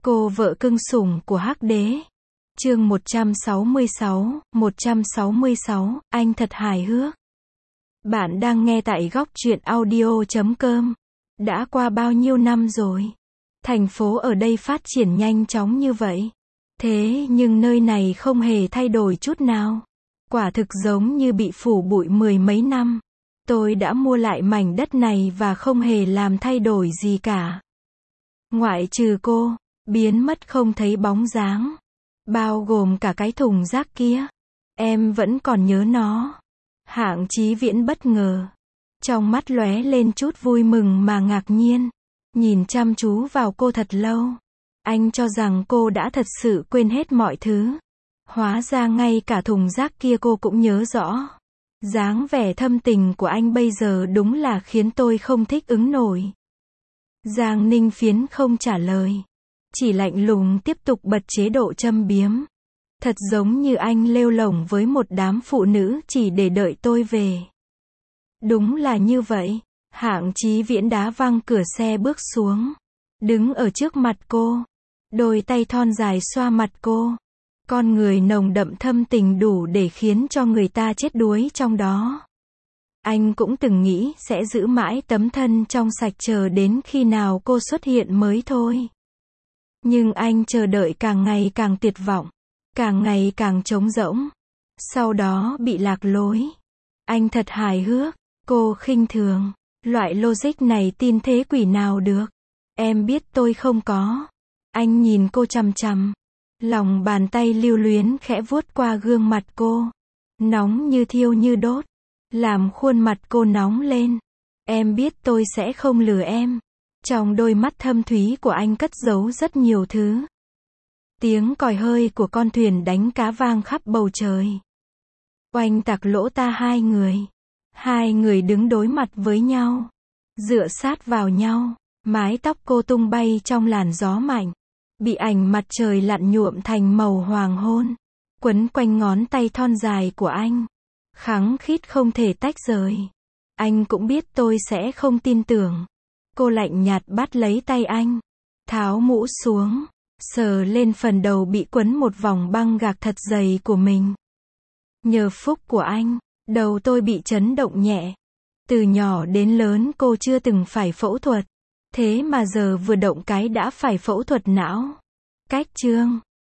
Cô vợ cưng sủng của Hắc Đế. Chương 166, anh thật hài hước. Bạn đang nghe tại góc truyện audio.com. Đã qua bao nhiêu năm rồi? Thành phố ở đây phát triển nhanh chóng như vậy. Thế nhưng nơi này không hề thay đổi chút nào. Quả thực giống như bị phủ bụi mười mấy năm. Tôi đã mua lại mảnh đất này và không hề làm thay đổi gì cả. Ngoại trừ cô, biến mất không thấy bóng dáng. Bao gồm cả cái thùng rác kia. Em vẫn còn nhớ nó. Hạng Chí Viễn bất ngờ. Trong mắt lóe lên chút vui mừng mà ngạc nhiên. Nhìn chăm chú vào cô thật lâu. Anh cho rằng cô đã thật sự quên hết mọi thứ. Hóa ra ngay cả thùng rác kia cô cũng nhớ rõ. Dáng vẻ thâm tình của anh bây giờ đúng là khiến tôi không thích ứng nổi. Giang Ninh Phiến không trả lời. Chỉ lạnh lùng tiếp tục bật chế độ châm biếm. Thật giống như anh lêu lổng với một đám phụ nữ chỉ để đợi tôi về. Đúng là như vậy. Hạng Chí Viễn đá văng cửa xe bước xuống. Đứng ở trước mặt cô. Đôi tay thon dài xoa mặt cô. Con người nồng đậm thâm tình đủ để khiến cho người ta chết đuối trong đó. Anh cũng từng nghĩ sẽ giữ mãi tấm thân trong sạch chờ đến khi nào cô xuất hiện mới thôi. Nhưng anh chờ đợi càng ngày càng tuyệt vọng. Càng ngày càng trống rỗng. Sau đó bị lạc lối. Anh thật hài hước. Cô khinh thường. Loại logic này tin thế quỷ nào được. Em biết tôi không có. Anh nhìn cô chằm chằm. Lòng bàn tay lưu luyến khẽ vuốt qua gương mặt cô. Nóng như thiêu như đốt. Làm khuôn mặt cô nóng lên. Em biết tôi sẽ không lừa em. Trong đôi mắt thâm thúy của anh cất giấu rất nhiều thứ. Tiếng còi hơi của con thuyền đánh cá vang khắp bầu trời. Oanh tạc lỗ ta hai người. Hai người đứng đối mặt với nhau. Dựa sát vào nhau. Mái tóc cô tung bay trong làn gió mạnh. Bị ảnh mặt trời lặn nhuộm thành màu hoàng hôn. Quấn quanh ngón tay thon dài của anh. Khăng khít không thể tách rời. Anh cũng biết tôi sẽ không tin tưởng. Cô lạnh nhạt bắt lấy tay anh. Tháo mũ xuống. Sờ lên phần đầu bị quấn một vòng băng gạc thật dày của mình. Nhờ phúc của anh, đầu tôi bị chấn động nhẹ. Từ nhỏ đến lớn cô chưa từng phải phẫu thuật. Thế mà giờ vừa động cái đã phải phẫu thuật não. Cách chương